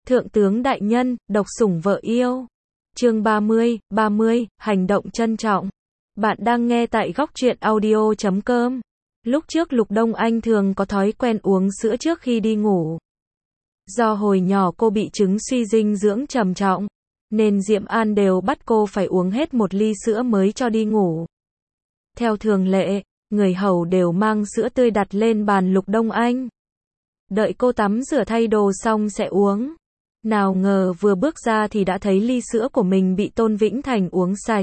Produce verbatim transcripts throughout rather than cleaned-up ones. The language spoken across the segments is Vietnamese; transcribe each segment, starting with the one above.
Thượng tướng đại nhân, độc sủng vợ yêu. Chương ba mươi, ba mươi, hành động trân trọng. Bạn đang nghe tại góc truyện audio chấm com. Lúc trước Lục Đông Anh thường có thói quen uống sữa trước khi đi ngủ. Do hồi nhỏ cô bị chứng suy dinh dưỡng trầm trọng, nên Diệm An đều bắt cô phải uống hết một ly sữa mới cho đi ngủ. Theo thường lệ, người hầu đều mang sữa tươi đặt lên bàn Lục Đông Anh. Đợi cô tắm rửa thay đồ xong sẽ uống. Nào ngờ vừa bước ra thì đã thấy ly sữa của mình bị Tôn Vĩnh Thành uống sạch.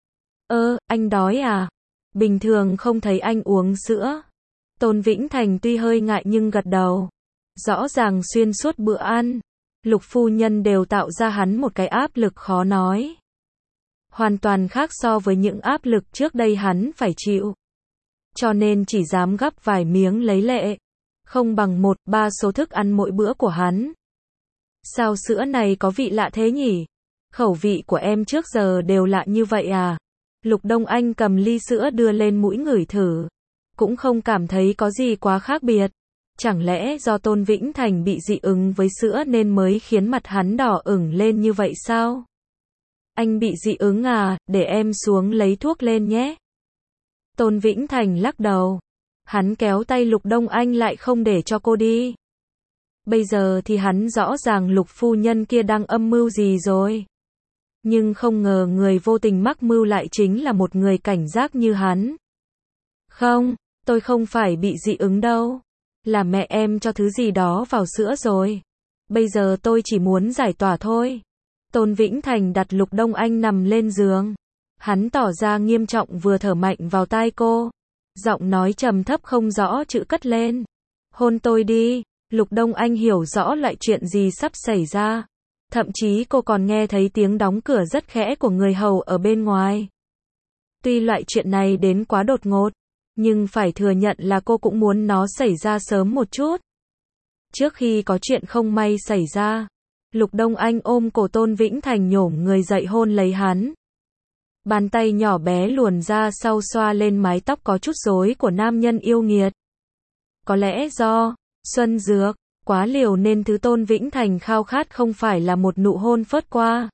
Ơ, anh đói à? Bình thường không thấy anh uống sữa. Tôn Vĩnh Thành tuy hơi ngại nhưng gật đầu. Rõ ràng xuyên suốt bữa ăn, Lục phu nhân đều tạo ra hắn một cái áp lực khó nói. Hoàn toàn khác so với những áp lực trước đây hắn phải chịu. Cho nên chỉ dám gắp vài miếng lấy lệ. Không bằng một ba số thức ăn mỗi bữa của hắn. Sao sữa này có vị lạ thế nhỉ? Khẩu vị của em trước giờ đều lạ như vậy à? Lục Đông Anh cầm ly sữa đưa lên mũi ngửi thử. Cũng không cảm thấy có gì quá khác biệt. Chẳng lẽ do Tôn Vĩnh Thành bị dị ứng với sữa nên mới khiến mặt hắn đỏ ửng lên như vậy sao? Anh bị dị ứng à, để em xuống lấy thuốc lên nhé. Tôn Vĩnh Thành lắc đầu. Hắn kéo tay Lục Đông Anh lại không để cho cô đi. Bây giờ thì hắn rõ ràng Lục phu nhân kia đang âm mưu gì rồi. Nhưng không ngờ người vô tình mắc mưu lại chính là một người cảnh giác như hắn. Không, tôi không phải bị dị ứng đâu. Là mẹ em cho thứ gì đó vào sữa rồi. Bây giờ tôi chỉ muốn giải tỏa thôi. Tôn Vĩnh Thành đặt Lục Đông Anh nằm lên giường. Hắn tỏ ra nghiêm trọng vừa thở mạnh vào tai cô. Giọng nói trầm thấp không rõ chữ cất lên. Hôn tôi đi. Lục Đông Anh hiểu rõ loại chuyện gì sắp xảy ra. Thậm chí cô còn nghe thấy tiếng đóng cửa rất khẽ của người hầu ở bên ngoài. Tuy loại chuyện này đến quá đột ngột, nhưng phải thừa nhận là cô cũng muốn nó xảy ra sớm một chút. Trước khi có chuyện không may xảy ra, Lục Đông Anh ôm cổ Tôn Vĩnh Thành nhổm người dậy hôn lấy hắn. Bàn tay nhỏ bé luồn ra sau xoa lên mái tóc có chút rối của nam nhân yêu nghiệt. Có lẽ do xuân dược quá liều nên thứ Tôn Vĩnh Thành khao khát không phải là một nụ hôn phớt qua.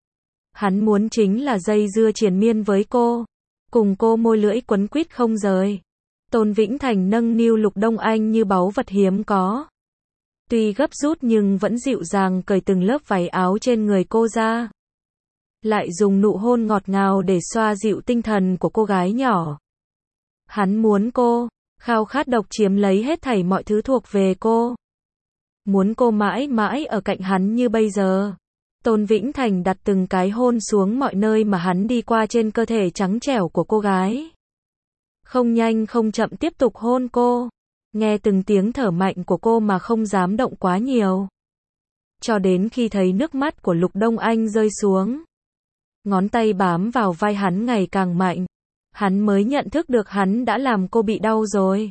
Hắn muốn chính là dây dưa triền miên với cô, cùng cô môi lưỡi quấn quýt không rời. Tôn Vĩnh Thành nâng niu Lục Đông Anh như báu vật hiếm có. Tuy gấp rút nhưng vẫn dịu dàng cởi từng lớp váy áo trên người cô ra. Lại dùng nụ hôn ngọt ngào để xoa dịu tinh thần của cô gái nhỏ. Hắn muốn cô, khao khát độc chiếm lấy hết thảy mọi thứ thuộc về cô. Muốn cô mãi mãi ở cạnh hắn như bây giờ. Tôn Vĩnh Thành đặt từng cái hôn xuống mọi nơi mà hắn đi qua trên cơ thể trắng trẻo của cô gái. Không nhanh không chậm tiếp tục hôn cô. Nghe từng tiếng thở mạnh của cô mà không dám động quá nhiều. Cho đến khi thấy nước mắt của Lục Đông Anh rơi xuống. Ngón tay bám vào vai hắn ngày càng mạnh. Hắn mới nhận thức được hắn đã làm cô bị đau rồi.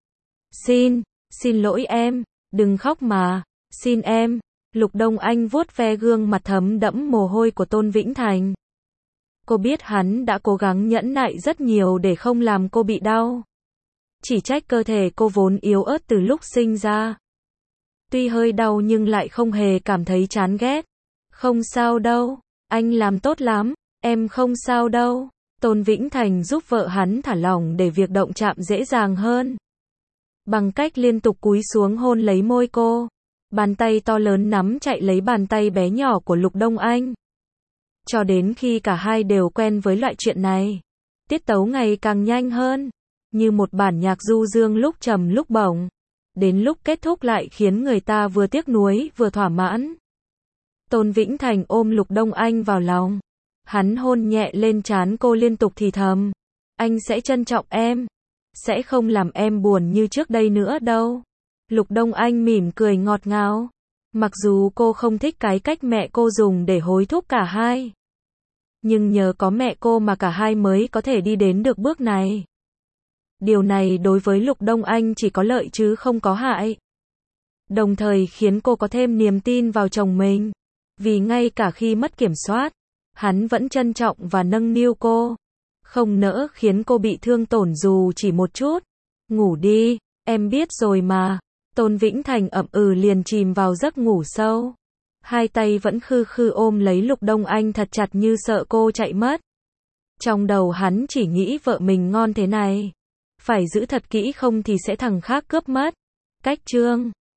Xin, xin lỗi em, đừng khóc mà, xin em. Lục Đông Anh vuốt ve gương mặt thấm đẫm mồ hôi của Tôn Vĩnh Thành. Cô biết hắn đã cố gắng nhẫn nại rất nhiều để không làm cô bị đau. Chỉ trách cơ thể cô vốn yếu ớt từ lúc sinh ra. Tuy hơi đau nhưng lại không hề cảm thấy chán ghét. Không sao đâu, anh làm tốt lắm, em không sao đâu. Tôn Vĩnh Thành giúp vợ hắn thả lỏng để việc động chạm dễ dàng hơn. Bằng cách liên tục cúi xuống hôn lấy môi cô. Bàn tay to lớn nắm chạy lấy bàn tay bé nhỏ của Lục Đông Anh. Cho đến khi cả hai đều quen với loại chuyện này. Tiết tấu ngày càng nhanh hơn. Như một bản nhạc du dương lúc trầm lúc bổng. Đến lúc kết thúc lại khiến người ta vừa tiếc nuối vừa thỏa mãn. Tôn Vĩnh Thành ôm Lục Đông Anh vào lòng. Hắn hôn nhẹ lên trán cô liên tục thì thầm. Anh sẽ trân trọng em. Sẽ không làm em buồn như trước đây nữa đâu. Lục Đông Anh mỉm cười ngọt ngào. Mặc dù cô không thích cái cách mẹ cô dùng để hối thúc cả hai. Nhưng nhờ có mẹ cô mà cả hai mới có thể đi đến được bước này. Điều này đối với Lục Đông Anh chỉ có lợi chứ không có hại. Đồng thời khiến cô có thêm niềm tin vào chồng mình. Vì ngay cả khi mất kiểm soát, hắn vẫn trân trọng và nâng niu cô. Không nỡ khiến cô bị thương tổn dù chỉ một chút. Ngủ đi, em biết rồi mà. Tôn Vĩnh Thành ậm ừ liền chìm vào giấc ngủ sâu. Hai tay vẫn khư khư ôm lấy Lục Đông Anh thật chặt như sợ cô chạy mất. Trong đầu hắn chỉ nghĩ vợ mình ngon thế này. Phải giữ thật kỹ không thì sẽ thằng khác cướp mất. Cách chương